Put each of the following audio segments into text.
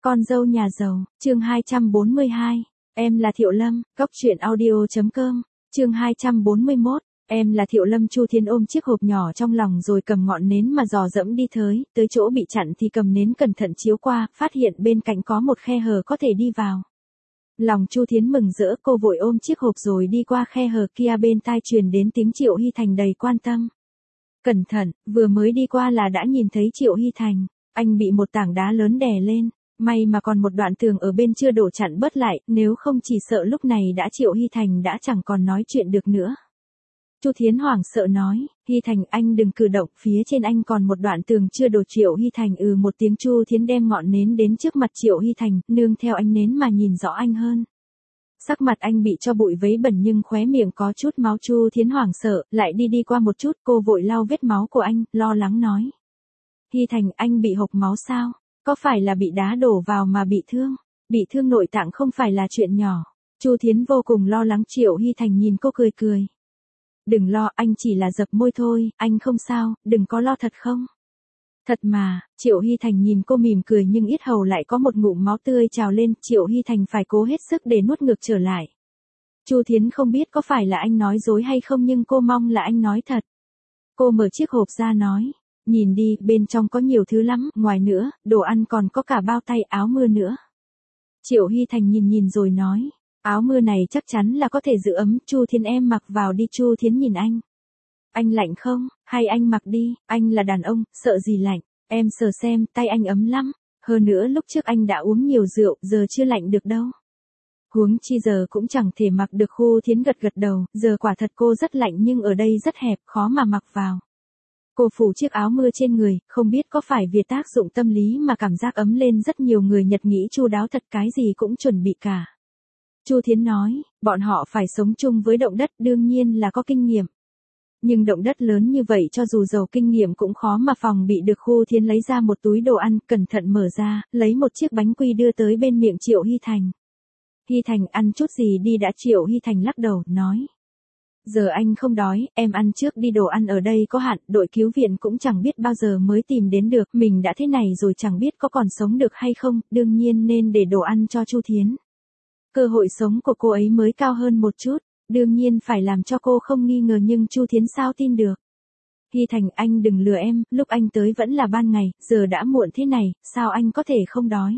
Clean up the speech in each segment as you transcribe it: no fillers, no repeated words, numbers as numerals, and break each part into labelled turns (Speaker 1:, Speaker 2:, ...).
Speaker 1: Con dâu nhà giàu, chương 242. Em là Thiệu Lâm, Cóc truyện audio.com, chương 241. Em là Thiệu Lâm. Chu Thiến ôm chiếc hộp nhỏ trong lòng rồi cầm ngọn nến mà dò dẫm đi tới chỗ bị chặn thì cầm nến cẩn thận chiếu qua, phát hiện bên cạnh có một khe hở có thể đi vào. Lòng Chu Thiến mừng rỡ, cô vội ôm chiếc hộp rồi đi qua khe hở kia, bên tai truyền đến tiếng Triệu Hy Thành đầy quan tâm. Cẩn thận, vừa mới đi qua là đã nhìn thấy Triệu Hy Thành, anh bị một tảng đá lớn đè lên. May mà còn một đoạn tường ở bên chưa đổ chặn bớt lại, nếu không chỉ sợ lúc này Triệu Hy Thành đã chẳng còn nói chuyện được nữa. Chu Thiến hoảng sợ nói, Hy Thành anh đừng cử động, phía trên anh còn một đoạn tường chưa đổ. Triệu Hy Thành một tiếng. Chu Thiến đem ngọn nến đến trước mặt Triệu Hy Thành, nương theo ánh nến mà nhìn rõ anh hơn. Sắc mặt anh bị cho bụi vấy bẩn nhưng khóe miệng có chút máu. Chu Thiến hoảng sợ, lại đi qua một chút, cô vội lau vết máu của anh, lo lắng nói. Hy Thành anh bị hộc máu sao? Có phải là bị đá đổ vào mà bị thương? Bị thương nội tạng không phải là chuyện nhỏ. Chu Thiến vô cùng lo lắng. Triệu Hy Thành nhìn cô cười. Đừng lo, anh chỉ là dập môi thôi, anh không sao, đừng có lo thật không? Thật mà. Triệu Hy Thành nhìn cô mỉm cười nhưng yết hầu lại có một ngụm máu tươi trào lên. Triệu Hy Thành phải cố hết sức để nuốt ngược trở lại. Chu Thiến không biết có phải là anh nói dối hay không nhưng cô mong là anh nói thật. Cô mở chiếc hộp ra nói. Nhìn đi, bên trong có nhiều thứ lắm, ngoài nữa, đồ ăn còn có cả bao tay áo mưa nữa. Triệu Hy Thành nhìn rồi nói, áo mưa này chắc chắn là có thể giữ ấm. Chu Thiến em mặc vào đi. Chu Thiến nhìn anh. Anh lạnh không, hay anh mặc đi, anh là đàn ông, sợ gì lạnh, em sờ xem, tay anh ấm lắm, hơn nữa lúc trước anh đã uống nhiều rượu, giờ chưa lạnh được đâu. Huống chi giờ cũng chẳng thể mặc được. Chu Thiến gật đầu, giờ quả thật cô rất lạnh nhưng ở đây rất hẹp, khó mà mặc vào. Cô phủ chiếc áo mưa trên người, không biết có phải vì tác dụng tâm lý mà cảm giác ấm lên. Rất nhiều người Nhật nghĩ chu đáo thật, cái gì cũng chuẩn bị cả. Chu Thiến nói, bọn họ phải sống chung với động đất, đương nhiên là có kinh nghiệm. Nhưng động đất lớn như vậy cho dù giàu kinh nghiệm cũng khó mà phòng bị được. Chu Thiến lấy ra một túi đồ ăn, cẩn thận mở ra, lấy một chiếc bánh quy đưa tới bên miệng Triệu Hy Thành. Hy Thành ăn chút gì đi đã. Triệu Hy Thành lắc đầu, nói. Giờ anh không đói, em ăn trước đi, đồ ăn ở đây có hạn, đội cứu viện cũng chẳng biết bao giờ mới tìm đến được, mình đã thế này rồi chẳng biết có còn sống được hay không, đương nhiên nên để đồ ăn cho Chu Thiến. Cơ hội sống của cô ấy mới cao hơn một chút, đương nhiên phải làm cho cô không nghi ngờ nhưng Chu Thiến sao tin được. Hy Thành anh đừng lừa em, lúc anh tới vẫn là ban ngày, giờ đã muộn thế này, sao anh có thể không đói.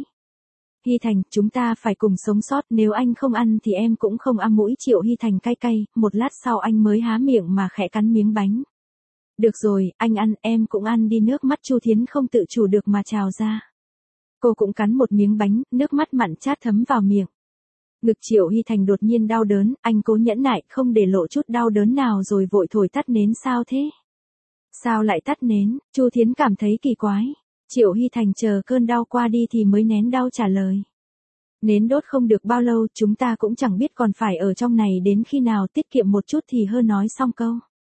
Speaker 1: Hy Thành, chúng ta phải cùng sống sót, nếu anh không ăn thì em cũng không ăn. Mũi Triệu Hy Thành cay, một lát sau anh mới há miệng mà khẽ cắn miếng bánh. Được rồi, anh ăn, em cũng ăn đi. Nước mắt Chu Thiến không tự chủ được mà trào ra. Cô cũng cắn một miếng bánh, nước mắt mặn chát thấm vào miệng. Ngực Triệu Hy Thành đột nhiên đau đớn, anh cố nhẫn nại, không để lộ chút đau đớn nào rồi vội thổi tắt nến. Sao thế? Sao lại tắt nến? Chu Thiến cảm thấy kỳ quái. Triệu Hy Thành chờ cơn đau qua đi thì mới nén đau trả lời. Nến đốt không được bao lâu, chúng ta cũng chẳng biết còn phải ở trong này đến khi nào, tiết kiệm một chút thì hơn. Nói xong câu.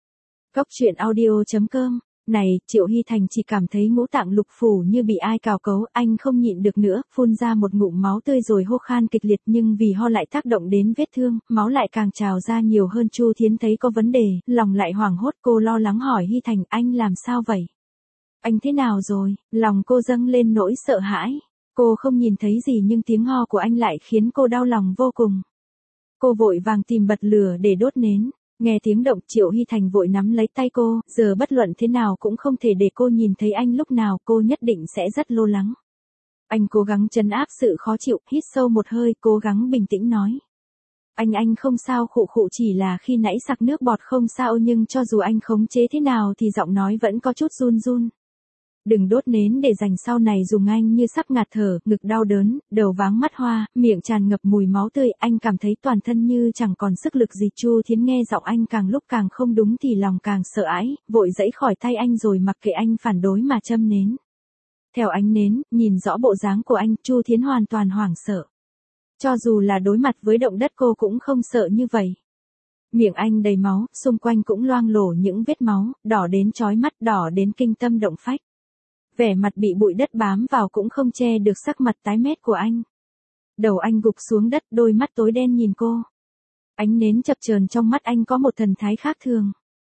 Speaker 1: Cóc truyện audio.com. Này, Triệu Hy Thành chỉ cảm thấy ngũ tạng lục phủ như bị ai cào cấu, anh không nhịn được nữa, phun ra một ngụm máu tươi rồi hô khan kịch liệt nhưng vì ho lại tác động đến vết thương, máu lại càng trào ra nhiều hơn. Chu Thiến thấy có vấn đề, lòng lại hoảng hốt, cô lo lắng hỏi Hy Thành, anh làm sao vậy? Anh thế nào rồi? Lòng cô dâng lên nỗi sợ hãi. Cô không nhìn thấy gì nhưng tiếng ho của anh lại khiến cô đau lòng vô cùng. Cô vội vàng tìm bật lửa để đốt nến. Nghe tiếng động Triệu Hy Thành vội nắm lấy tay cô, giờ bất luận thế nào cũng không thể để cô nhìn thấy anh lúc nào, cô nhất định sẽ rất lo lắng. Anh cố gắng trấn áp sự khó chịu, hít sâu một hơi, cố gắng bình tĩnh nói. Anh không sao. Khụ chỉ là khi nãy sặc nước bọt không sao nhưng cho dù anh khống chế thế nào thì giọng nói vẫn có chút run. Đừng đốt nến để dành sau này dùng, anh như sắp ngạt thở, ngực đau đớn, đầu váng mắt hoa, miệng tràn ngập mùi máu tươi, anh cảm thấy toàn thân như chẳng còn sức lực gì. Chu Thiến nghe giọng anh càng lúc càng không đúng thì lòng càng sợ ái, vội giãy khỏi tay anh rồi mặc kệ anh phản đối mà châm nến. Theo ánh nến, nhìn rõ bộ dáng của anh, Chu Thiến hoàn toàn hoảng sợ. Cho dù là đối mặt với động đất cô cũng không sợ như vậy. Miệng anh đầy máu, xung quanh cũng loang lổ những vết máu, đỏ đến chói mắt, đỏ đến kinh tâm động phách. Vẻ mặt bị bụi đất bám vào cũng không che được sắc mặt tái mét của anh. Đầu anh gục xuống đất, đôi mắt tối đen nhìn cô. Ánh nến chập chờn trong mắt anh có một thần thái khác thường.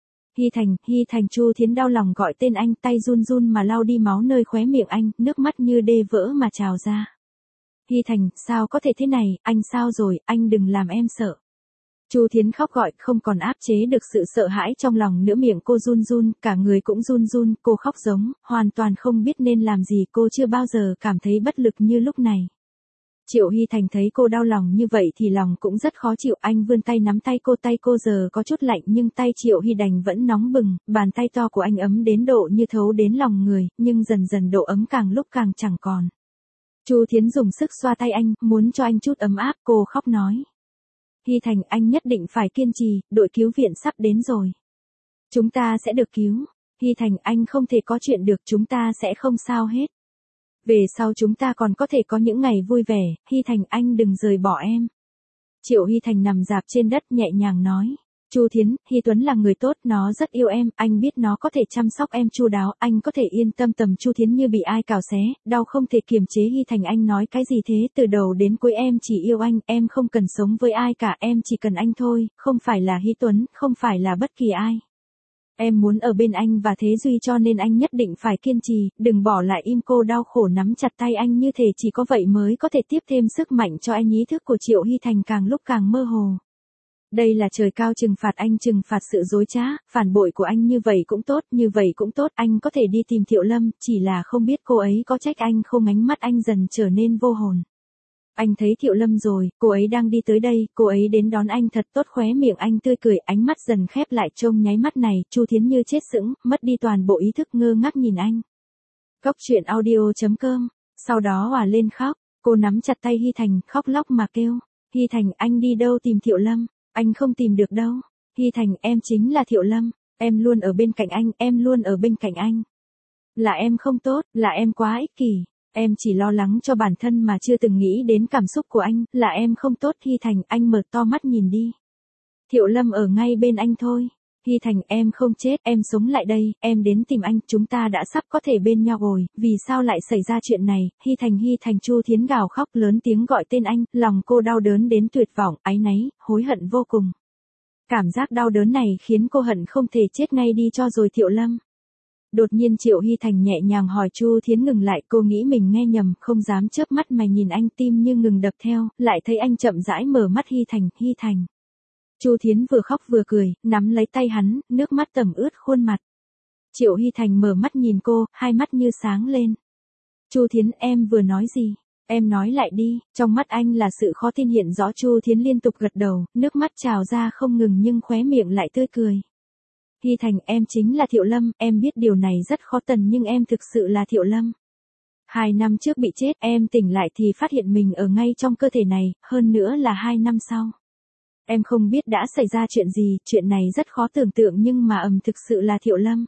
Speaker 1: Hy Thành. Chu Thiến đau lòng gọi tên anh, tay run mà lau đi máu nơi khóe miệng anh, nước mắt như đê vỡ mà trào ra. Hy Thành, sao có thể thế này, anh sao rồi, anh đừng làm em sợ. Chu Thiến khóc gọi, không còn áp chế được sự sợ hãi trong lòng nữa, miệng cô run run, cả người cũng run run, cô khóc giống, hoàn toàn không biết nên làm gì, cô chưa bao giờ cảm thấy bất lực như lúc này. Triệu Hy Thành thấy cô đau lòng như vậy thì lòng cũng rất khó chịu, anh vươn tay nắm tay cô giờ có chút lạnh nhưng tay Triệu Hy Đành vẫn nóng bừng, bàn tay to của anh ấm đến độ như thấu đến lòng người, nhưng dần dần độ ấm càng lúc càng chẳng còn. Chu Thiến dùng sức xoa tay anh, muốn cho anh chút ấm áp, cô khóc nói. Hy Thành, anh nhất định phải kiên trì, đội cứu viện sắp đến rồi. Chúng ta sẽ được cứu. Hy Thành, anh không thể có chuyện được, chúng ta sẽ không sao hết. Về sau chúng ta còn có thể có những ngày vui vẻ, Hy Thành anh đừng rời bỏ em. Triệu Hy Thành nằm rạp trên đất nhẹ nhàng nói. Chu Thiến, Hy Tuấn là người tốt, nó rất yêu em, anh biết nó có thể chăm sóc em chu đáo, anh có thể yên tâm. Tầm Chu Thiến như bị ai cào xé, đau không thể kiềm chế. Hy Thành anh nói cái gì thế, từ đầu đến cuối em chỉ yêu anh, em không cần sống với ai cả, em chỉ cần anh thôi, không phải là Hy Tuấn, không phải là bất kỳ ai. Em muốn ở bên anh và Thế Duy cho nên anh nhất định phải kiên trì, đừng bỏ lại im. Cô đau khổ nắm chặt tay anh như thể chỉ có vậy mới có thể tiếp thêm sức mạnh cho anh. Ý thức của Triệu Hy Thành càng lúc càng mơ hồ. Đây là trời cao trừng phạt anh, trừng phạt sự dối trá, phản bội của anh. Như vậy cũng tốt, như vậy cũng tốt, anh có thể đi tìm Thiệu Lâm, chỉ là không biết cô ấy có trách anh không. Ánh mắt anh dần trở nên vô hồn. Anh thấy Thiệu Lâm rồi, cô ấy đang đi tới đây, cô ấy đến đón anh thật tốt. Khóe miệng anh tươi cười, ánh mắt dần khép lại. Trông nháy mắt này, Chu Thiến như chết sững, mất đi toàn bộ ý thức, ngơ ngác nhìn anh. Góc truyện audio.com, sau đó òa lên khóc, cô nắm chặt tay Hy Thành, khóc lóc mà kêu. Hy Thành, anh đi đâu tìm Thiệu Lâm, anh không tìm được đâu. Hy Thành, em chính là Thiệu Lâm, em luôn ở bên cạnh anh, em luôn ở bên cạnh anh. Là em không tốt, là em quá ích kỷ. Em chỉ lo lắng cho bản thân mà chưa từng nghĩ đến cảm xúc của anh, là em không tốt. Hy Thành, anh mở to mắt nhìn đi. Thiệu Lâm ở ngay bên anh thôi. Hy Thành, em không chết, em sống lại đây, em đến tìm anh, chúng ta đã sắp có thể bên nhau rồi, vì sao lại xảy ra chuyện này? Hy Thành, Chu Thiến gào khóc lớn tiếng gọi tên anh, lòng cô đau đớn đến tuyệt vọng, áy náy, hối hận vô cùng. Cảm giác đau đớn này khiến cô hận không thể chết ngay đi cho rồi. Thiệu Lâm. Đột nhiên Triệu Hy Thành nhẹ nhàng hỏi. Chu Thiến ngừng lại, cô nghĩ mình nghe nhầm, không dám chớp mắt mà nhìn anh, tim như ngừng đập theo, lại thấy anh chậm rãi mở mắt. Hy Thành. Chu Thiến vừa khóc vừa cười, nắm lấy tay hắn, nước mắt tẩm ướt khuôn mặt. Triệu Hy Thành mở mắt nhìn cô, hai mắt như sáng lên. Chu Thiến, em vừa nói gì? Em nói lại đi. Trong mắt anh là sự khó tin hiện rõ. Chu Thiến liên tục gật đầu, nước mắt trào ra không ngừng nhưng khóe miệng lại tươi cười. Hy Thành, em chính là Thiệu Lâm, em biết điều này rất khó tần nhưng em thực sự là Thiệu Lâm. 2 năm trước bị chết, em tỉnh lại thì phát hiện mình ở ngay trong cơ thể này, hơn nữa là 2 năm sau. Em không biết đã xảy ra chuyện gì, chuyện này rất khó tưởng tượng nhưng mà thực sự là Thiệu Lâm.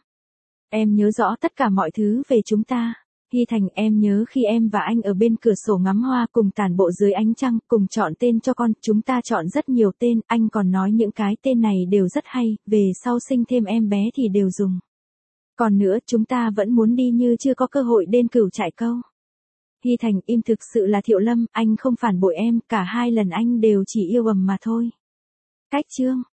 Speaker 1: Em nhớ rõ tất cả mọi thứ về chúng ta. Hy Thành, em nhớ khi em và anh ở bên cửa sổ ngắm hoa cùng tản bộ dưới ánh trăng, cùng chọn tên cho con, chúng ta chọn rất nhiều tên, anh còn nói những cái tên này đều rất hay, về sau sinh thêm em bé thì đều dùng. Còn nữa, chúng ta vẫn muốn đi như chưa có cơ hội đến Cửu Trại Câu. Hy Thành, im, thực sự là Thiệu Lâm, anh không phản bội em, cả 2 lần anh đều chỉ yêu mà thôi. Cách chương